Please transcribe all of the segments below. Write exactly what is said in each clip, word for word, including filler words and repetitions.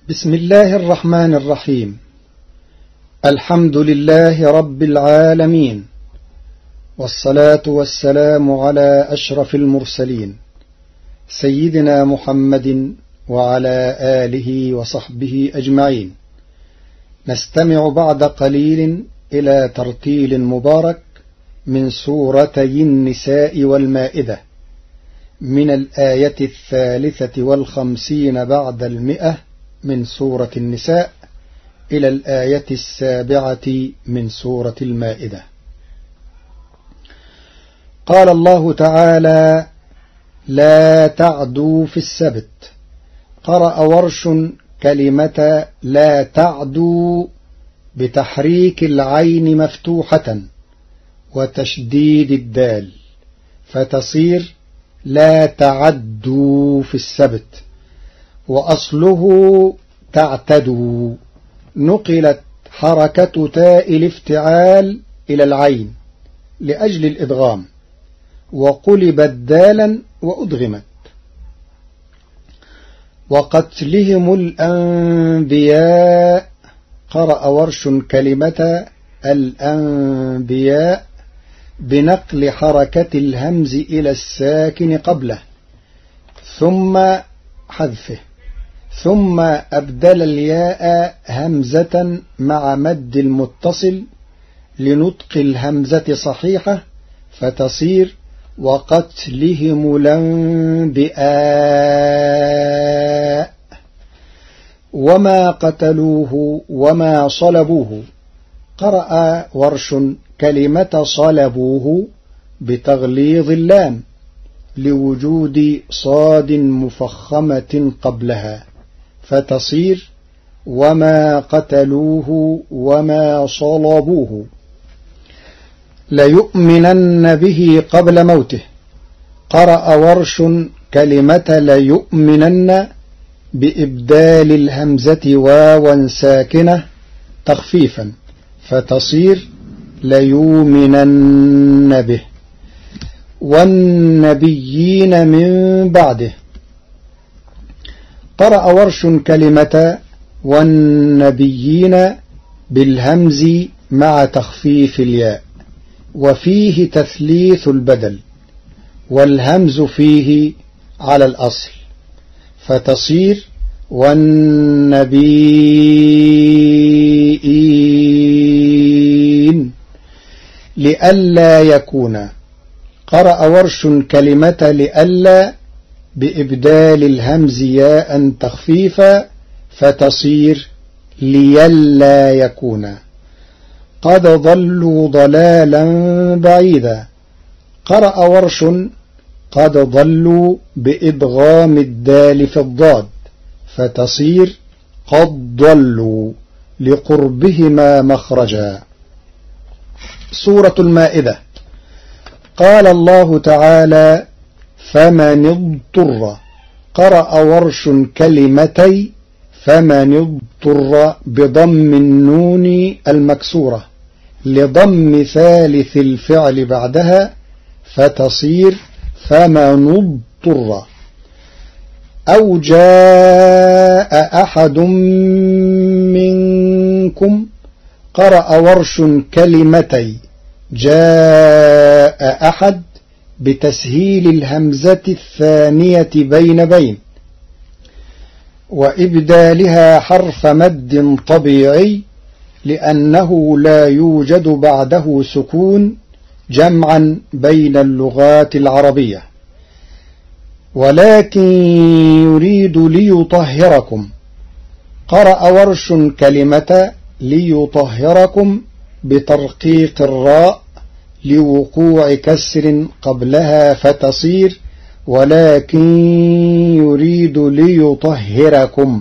بسم الله الرحمن الرحيم. الحمد لله رب العالمين، والصلاة والسلام على أشرف المرسلين سيدنا محمد وعلى آله وصحبه أجمعين. نستمع بعد قليل إلى ترتيل مبارك من سورتي النساء والمائدة من الآية الثالثة والخمسين بعد المئة من سورة النساء إلى الآية السابعة من سورة المائدة. قال الله تعالى: لا تعدوا في السبت. قرأ ورش كلمة لا تعدوا بتحريك العين مفتوحة وتشديد الدال، فتصير لا تعدوا في السبت، وأصله تعتدوا. نقلت حركة تاء الافتعال إلى العين لأجل الإدغام، وقلبت دالا وأدغمت. وقتلهم الأنبياء. قرأ ورش كلمة الأنبياء بنقل حركة الهمز إلى الساكن قبله ثم حذفه، ثم أبدل الياء همزة مع مد المتصل لنطق الهمزة صحيحة، فتصير وقتلهم الأنبياء. وما قتلوه وما صلبوه. قرأ ورش كلمة صلبوه بتغليظ اللام لوجود صاد مفخمة قبلها، فتصير وما قتلوه وما صلبوه. ليؤمنن به قبل موته. قرأ ورش كلمة ليؤمنن بإبدال الهمزة واوا ساكنة تخفيفا، فتصير ليؤمنن به. والنبيين من بعده. قرأ ورش كلمة والنبيين بالهمز مع تخفيف الياء، وفيه تثليث البدل، والهمز فيه على الأصل، فتصير والنبيين لئلا يكون. قرأ ورش كلمة لئلا بإبدال الهمز ياء تخفيفا، فتصير ليلا يكون. قد ضلوا ضلالا بعيدا. قرأ ورش قد ضلوا بإدغام الدال في الضاد، فتصير قد ضلوا لقربهما مخرجا. سورة المائدة. قال الله تعالى: فمن اضطر. قرأ ورش كلمتي فمن اضطر بضم النون المكسورة لضم ثالث الفعل بعدها، فتصير فمن اضطر. أو جاء أحد منكم. قرأ ورش كلمتي جاء أحد بتسهيل الهمزة الثانية بين بين، وإبدالها حرف مد طبيعي لأنه لا يوجد بعده سكون جمعا بين اللغات العربية. ولكن يريد ليطهركم. قرأ ورش كلمة ليطهركم بترقيق الراء لوقوع كسر قبلها، فتصير ولكن يريد ليطهركم.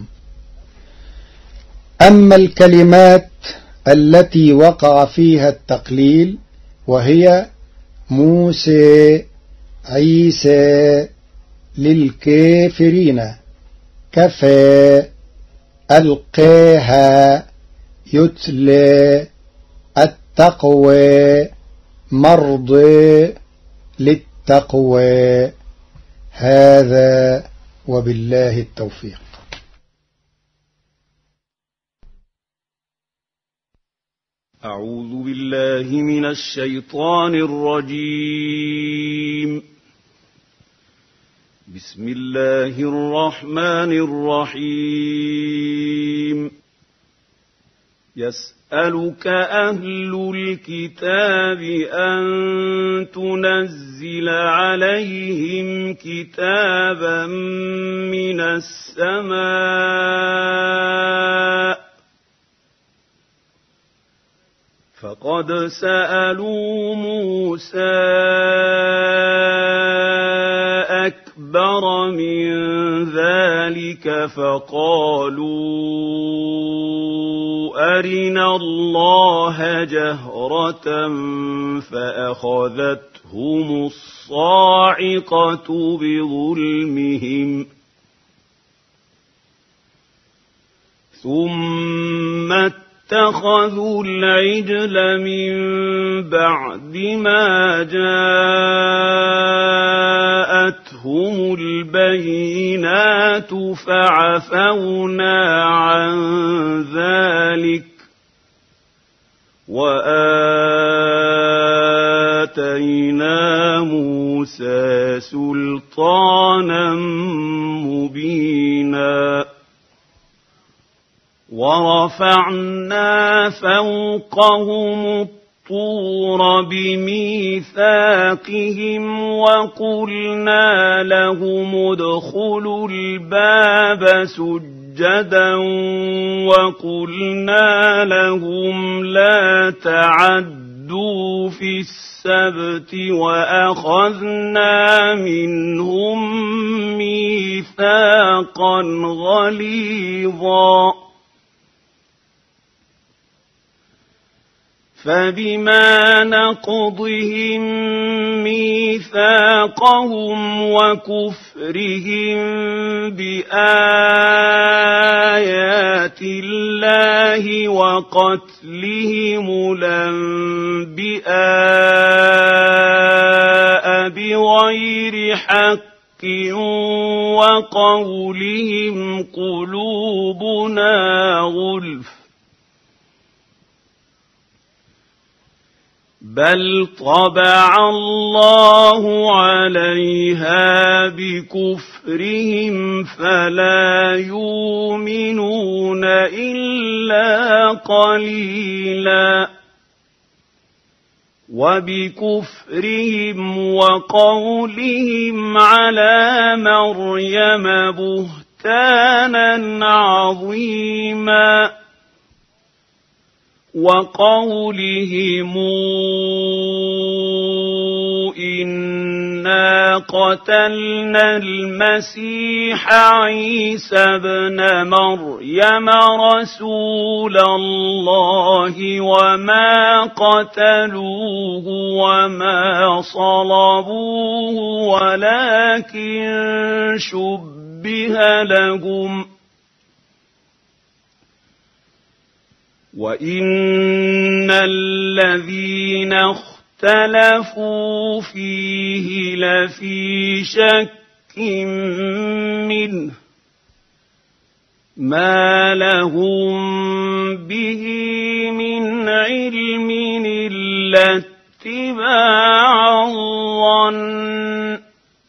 أما الكلمات التي وقع فيها التقليل وهي موسى، عيسى، للكافرين، كفى، ألقاها، يتلى، التقوى، مرضى، للتقوى. هذا وبالله التوفيق. أعوذ بالله من الشيطان الرجيم. بسم الله الرحمن الرحيم. يسألك أهل الكتاب أن تنزل عليهم كتابا من السماء فقد سألوا موسى أكبر من ذلك فقالوا أرنا الله جهرة فأخذتهم الصاعقة بظلمهم ثم اتخذوا العجل من بعد ما جاءتهم البينات فعفونا عن ذلك وآتينا موسى سلطانا مبينا ورفعنا فوقهم الطور بميثاقهم وقلنا لهم ادخلوا الباب سجدا وقلنا لهم لا تعدوا في السبت وأخذنا منهم ميثاقا غليظا فبما نقضهم ميثاقهم وكفرهم بآيات الله وقتلهم الأنبياء بغير حق وقولهم قلوبنا غلف بل طبع الله عليها بكفرهم فلا يؤمنون إلا قليلا وبكفرهم وقولهم على مريم بهتانا عظيما وقولهم إنا قتلنا المسيح عيسى ابن مريم رسول الله وما قتلوه وما صلبوه ولكن شبه لهم وإن الذين اختلفوا فيه لفي شك منه ما لهم به من علم إلا اتباع الظن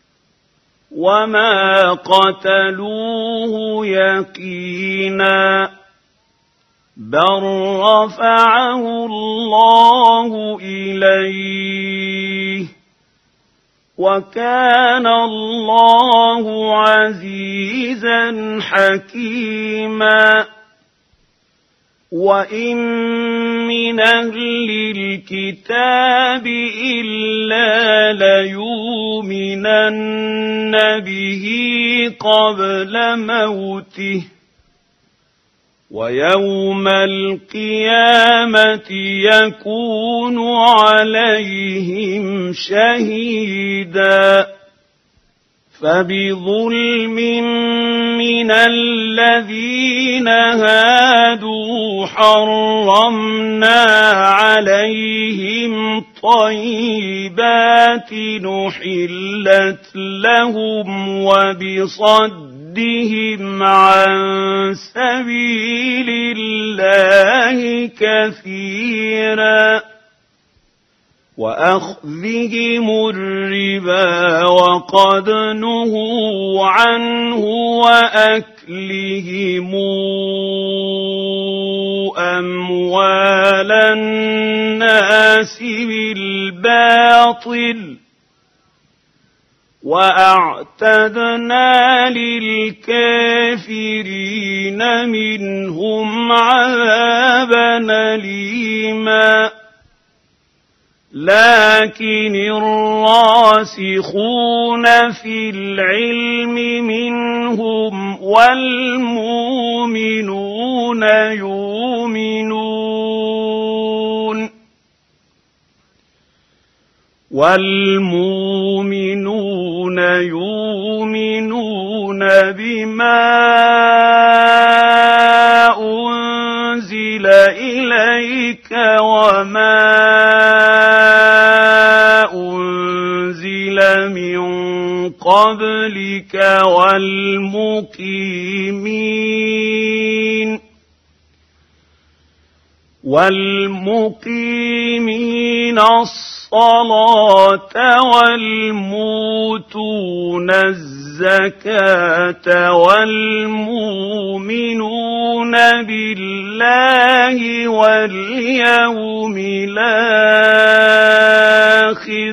وما قتلوه يقينا بل رفعه الله إليه وكان الله عزيزا حكيما وإن من أهل الكتاب إلا ليؤمنن به قبل موته ويوم القيامة يكون عليهم شهيدا فبظلم من الذين هادوا حرمنا عليهم طيبات نحلت لهم وبصد وصدهم عن سبيل الله كثيرا وأخذهم الربا وقد نهوا عنه وأكلهم أموال الناس بالباطل وأعتدنا للكافرين منهم عذابا أليما لكن الراسخون في العلم منهم والمؤمنون يؤمنون والمؤمنون يؤمنون بما أنزل إليك وما أنزل من قبلك والمقيمين والمقيمين الصلاة والموتون الزكاة والمؤمنون بالله واليوم الآخر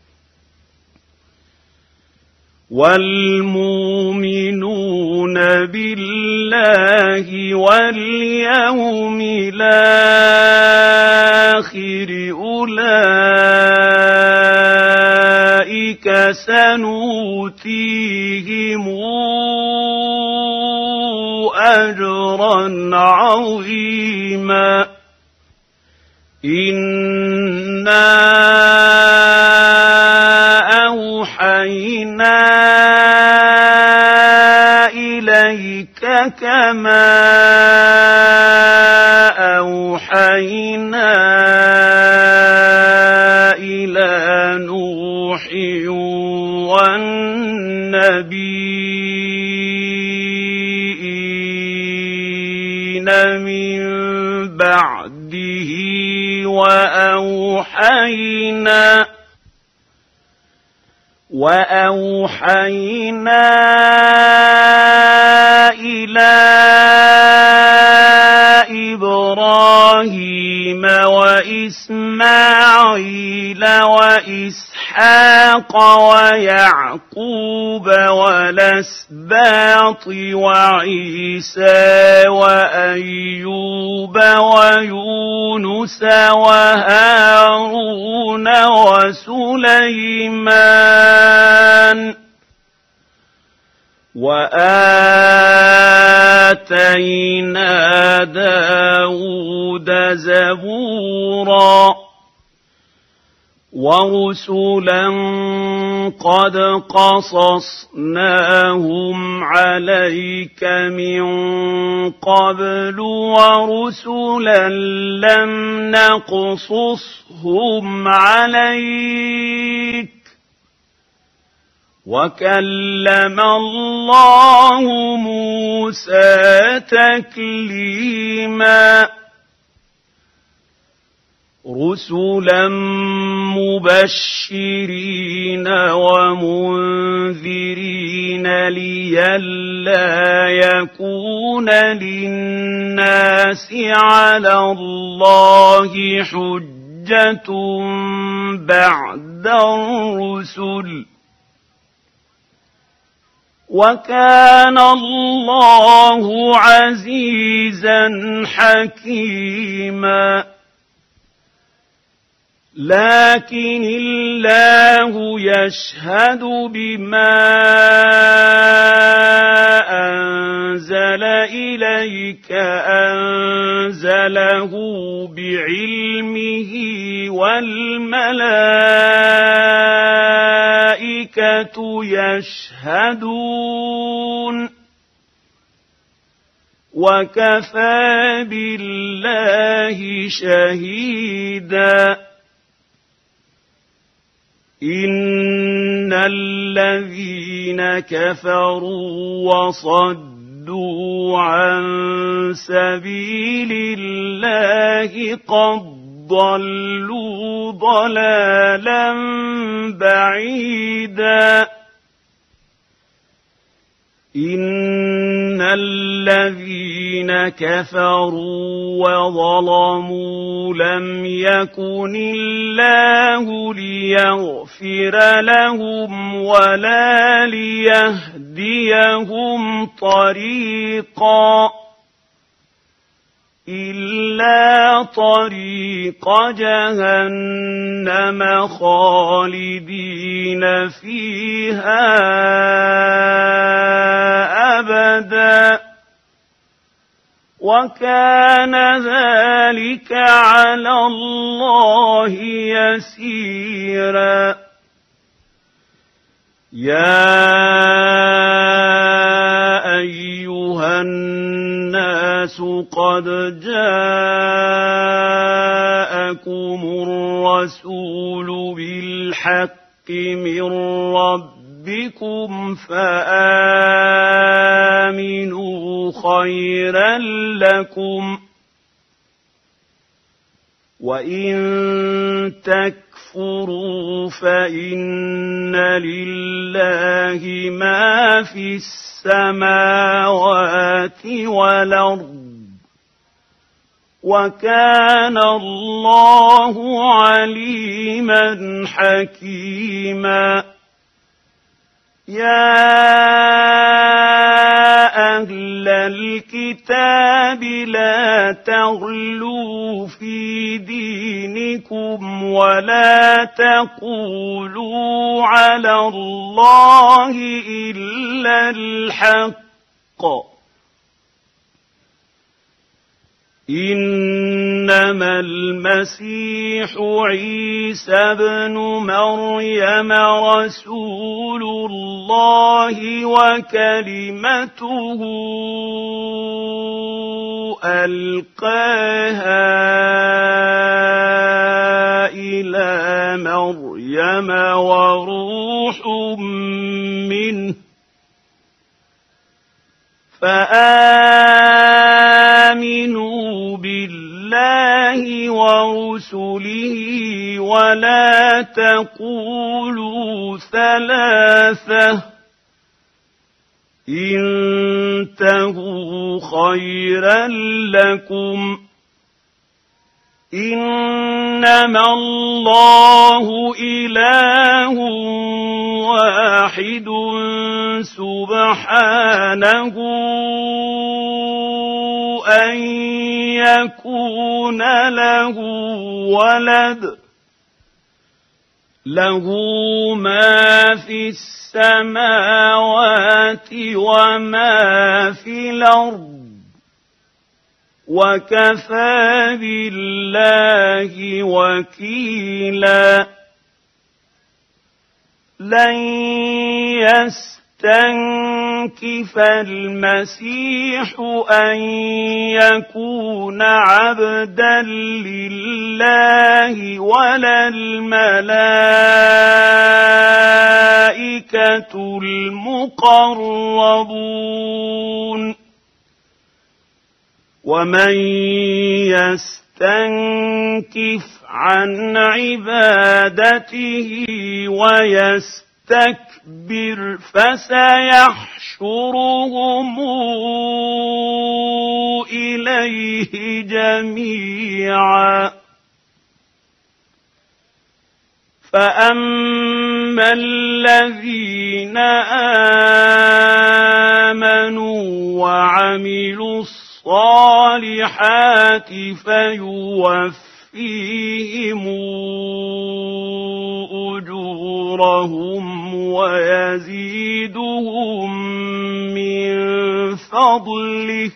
والمؤمنون بالله واليوم الآخر أولئك سنؤتيهم أجرا عظيما إنا أوحينا إليك كما أوحينا إلى نوح والنبيين من بعده وأوحينا وأوحينا إلى إبراهيم وإسماعيل وإسحاق ويعقوب والأسباط وعيسى وأيوب ويونس وهارون وسليمان وآتينا داود زبورا ورسلا قد قصصناهم عليك من قبل ورسلا لم نقصصهم عليك وكلم الله موسى تكليما رسلا مبشرين ومنذرين لئلا يكون للناس على الله حجة بعد الرسل وكان الله عزيزا حكيما لكن الله يشهد بما أنزل إليك أنزله بعلمه والملائكة يشهدون وكفى بالله شهيدا إن الذين الذين كفروا وصدوا عن سبيل الله قد ضلوا ضلالا بعيدا إن الذين كفروا وظلموا لم يكن الله ليغفر لهم ولا ليهديهم طريقا إلا طريق جهنم خالدين فيها أبدا وكان ذلك على الله يسيرا يا أيها الناس قد جاءكم الرسول بالحق من ربكم فآمنوا خيرا لكم وإن تكفروا فإن لله ما في السماوات والأرض وكان الله عليما حكيما يا أهل الكتاب لا تغلوا في دينكم ولا تقولوا على الله إلا الحق إنما المسيح عيسى ابن مريم رسول الله وكلمته ألقاها إلى مريم وروح منه فآمنوا بالله ورسله ولا تقولوا ثلاثة انتهوا خيرا لكم إنما الله إله واحد سبحانه أن يكون له ولد له ما في السماوات وما في الأرض وكفى بالله وكيلا لن يستنكف المسيح أن يكون عبدا لله ولا الملائكة المقربون ومن يستنكف عن عبادته ويستكبر فسيحشرهم إليه جميعا فأما الذين آمنوا وعملوا الصالحات فيوفيهم أجورهم ويزيدهم من فضله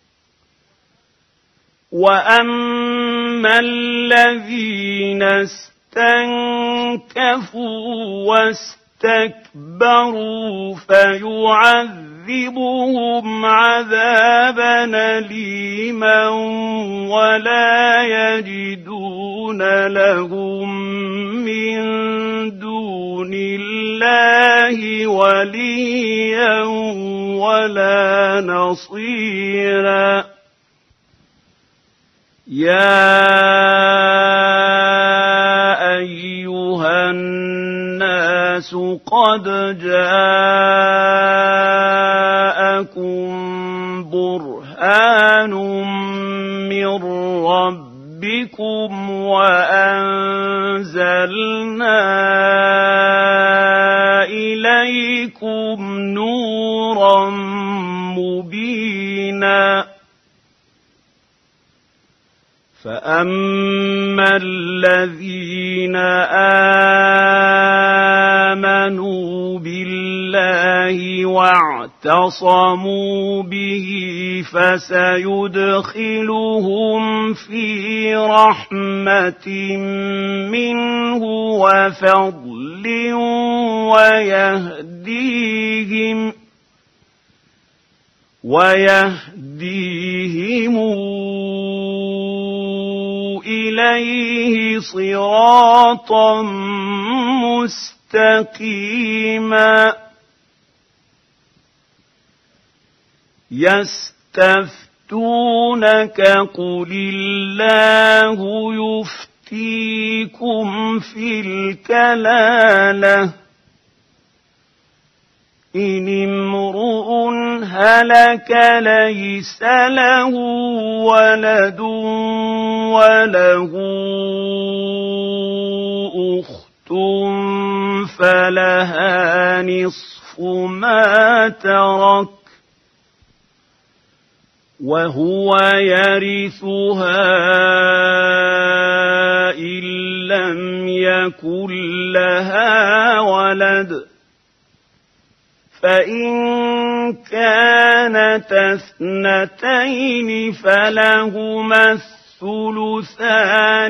وأما الذين استنكفوا واستكبروا فيعذبهم عذابا أليما ولا يجدون لهم من دون الله بالله وليا ولا نصيرا يا أيها الناس قد جاءكم برهان من ربكم وأنزلنا إليكم نورا مبينا فأما الذين آمنوا بالله واعتصموا به فسيدخلهم في رحمة منه وفضل ويهديهم ويهديهم إليه صراطا مستقيما يستفتونك قل الله يفتيكم في الكلالة إن امرؤ هلك ليس له ولد وله أخت فلها نصف ما ترك وهو يرثها إن لم يكن لها ولد فإن كانت اثنتين فلهما الثلثان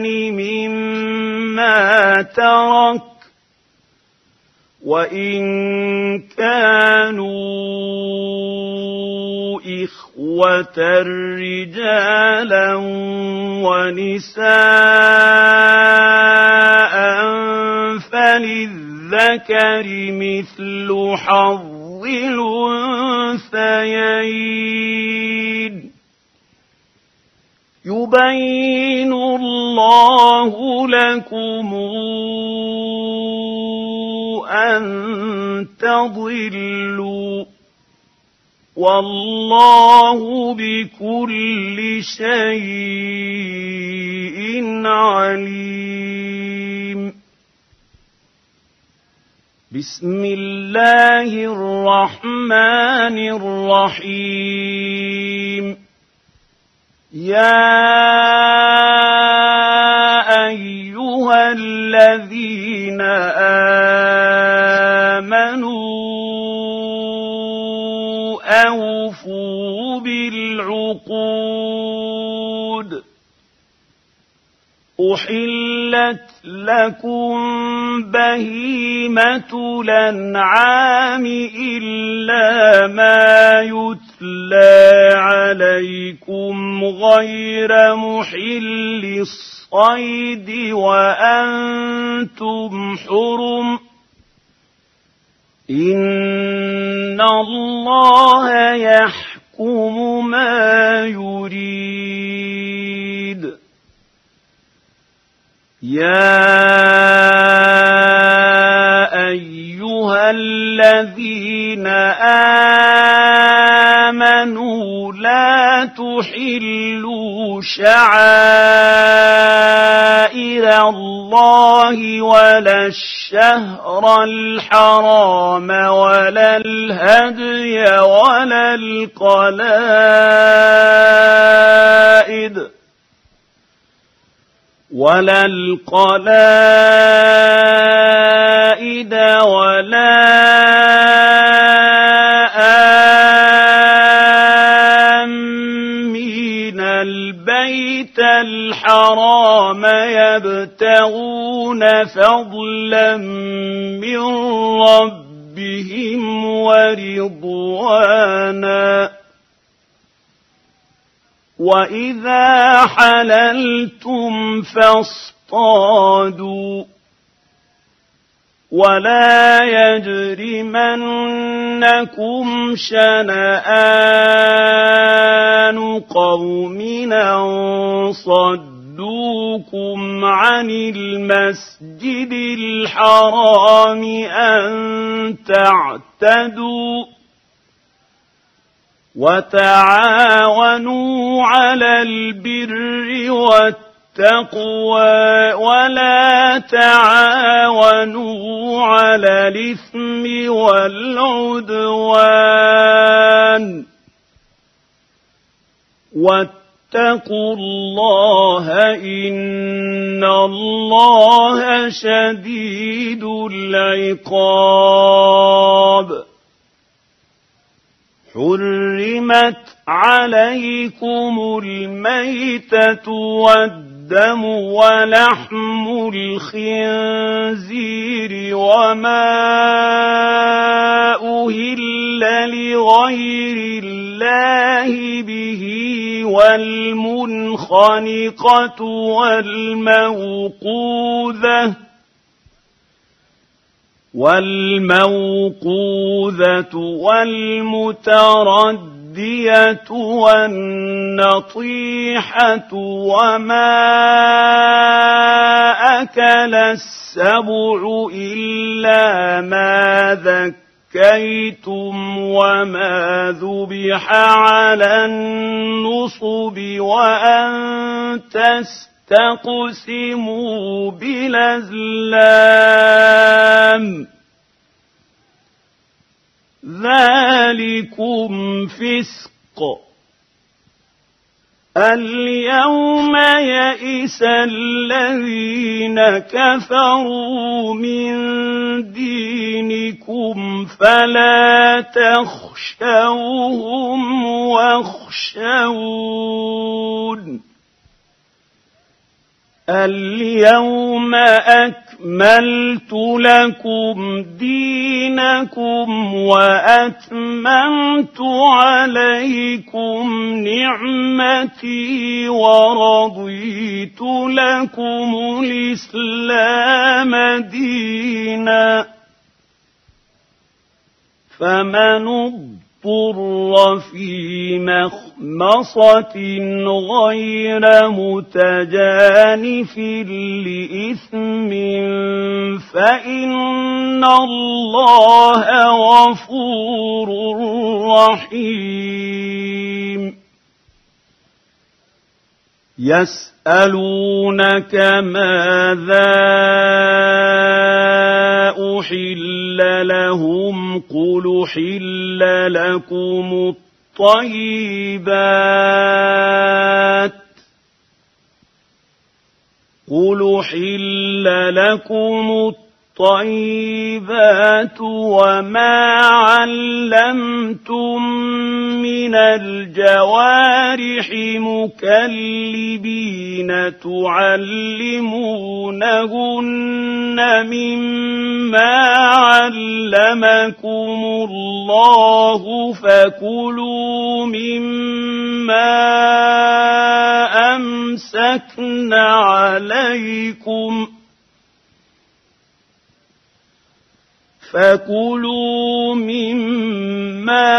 مما ترك وإن كانوا إخوة رجالا ونساء فللذكر مثل حظ الأنثيين يبين الله لكم أن تضلوا والله بكل شيء عليم بسم الله الرحمن الرحيم يا أيها الذين آمنوا أوفوا بالعقود أحلت لكم بهيمة الأنعام إلا ما يتلى عليكم غير محل الصيد وأنتم حرم إن الله يحكم ما يريد يا أيها الذين آمنوا لا تحلوا شعائر الله ولا الشهر الحرام ولا الهدي ولا القلائد ولا القلائد ولا آمين البيت الحرام يبتغون فضلا من ربهم ورضوانا وإذا حللتم فاصطادوا ولا يجرمنكم شنآن قوم أن صدوكم عن المسجد الحرام أن تعتدوا وتعاونوا على البر والتقوى ولا تعاونوا على الإثم والعدوان واتقوا الله إن الله شديد العقاب. حرمت عليكم الميتة والدم ولحم الخنزير وما أهل لغير الله به والمنخنقة والموقوذة والموقوذة والمتردية والنطيحة وما أكل السبع إلا ما ذكيتم وما ذبح على النصب وأن تستقسموا تقسموا بالأزلام ذلكم فسق. اليوم يئس الذين كفروا من دينكم فلا تخشوهم واخشون. اليوم أكملت لكم دينكم وأتممت عليكم نعمتي ورضيت لكم الإسلام دينا. فمن اضطر في مخمصة غير متجانف لإثم فإن الله غفور رحيم. يسألونك ماذا أحل لهم قل أحل لكم الطيبات قل أحل لكم الطيبات وما علمتم من الجوارح مكلبين تعلمونهن مما علمكم الله فكلوا مما أمسكن عليكم فكلوا مما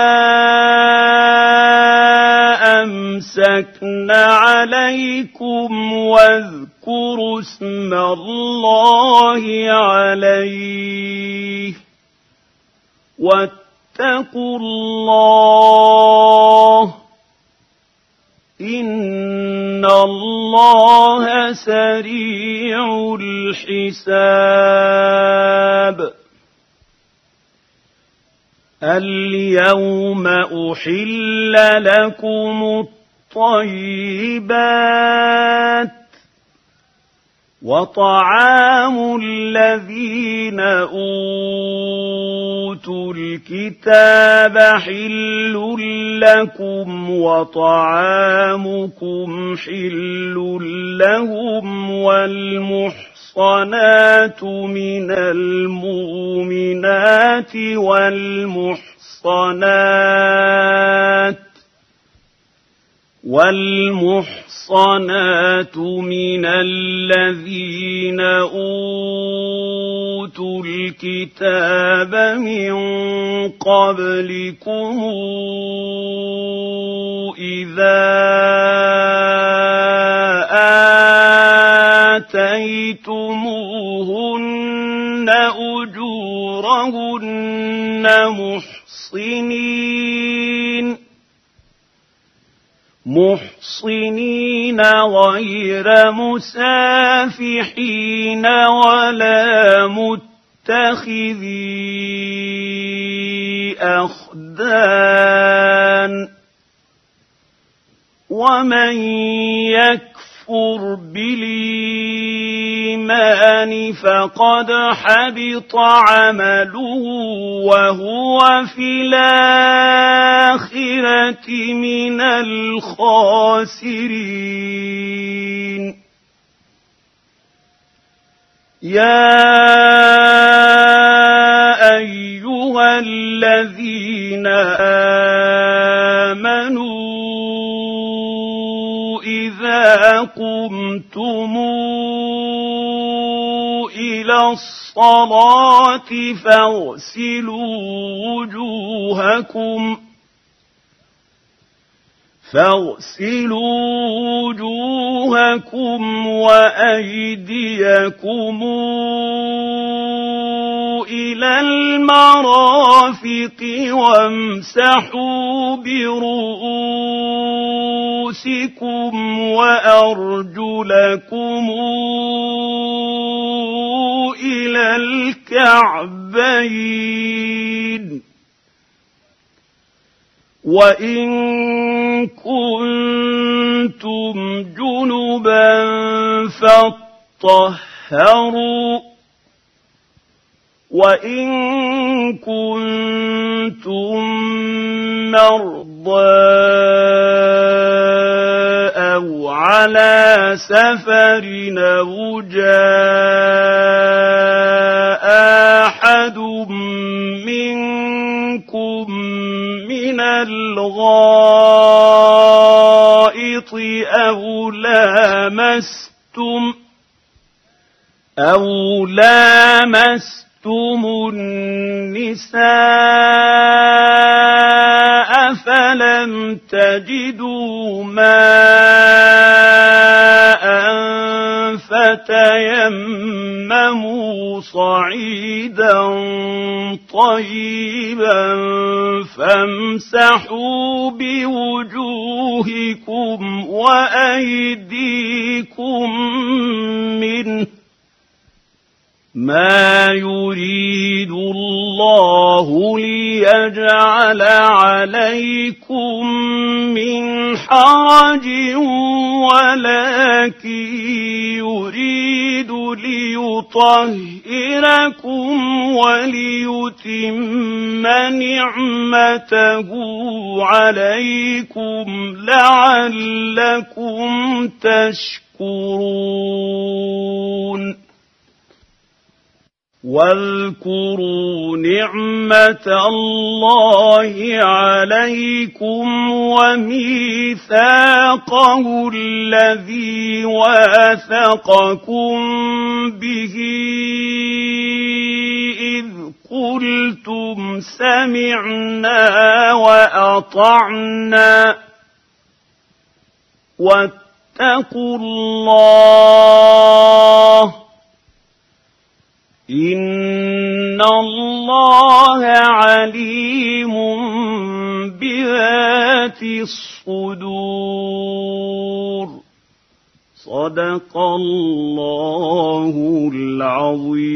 أمسكن عليكم واذكروا اسم الله عليه واتقوا الله إن الله سريع الحساب. اليوم أحل لكم الطيبات وطعام الذين أوتوا الكتاب حل لكم وطعامكم حل لهم والمحصنات من المؤمنات والمحصنات والمحصنات من الذين أوتوا الكتاب من قبلكم إذا آتيتموهن أجورهن محصنين محصنين غير مسافحين ولا متخذي أخدان ومن يكفر بالإيمان فقد حبط عمله وهو في الآخرة من الخاسرين يا أيها الذين آمنوا إذا قمتم إلى الصلاة فاغسلوا وجوهكم فاغسلوا وجوهكم وأيديكم إلى المرافق وامسحوا برؤوسكم وأرجلكم إلى الكعبين وإن كنتم جنبا فاطهروا وإن كنتم مرضى أو على سفر أو جاء أحد منكم من الغائط أو لامستم أو لامستم النساء فلم تجدوا ماء فتيمموا صعيدا طيبا فامسحوا بوجوهكم وأيديكم منه ما يريد الله ليجعل عليكم من حرج ولكن يريد ليطهركم وليتم نعمته عليكم لعلكم تشكرون واذكروا نعمة الله عليكم وميثاقه الذي واثقكم به إذ قلتم سمعنا وأطعنا واتقوا الله إن الله عليم بذات الصدور صدق الله العظيم.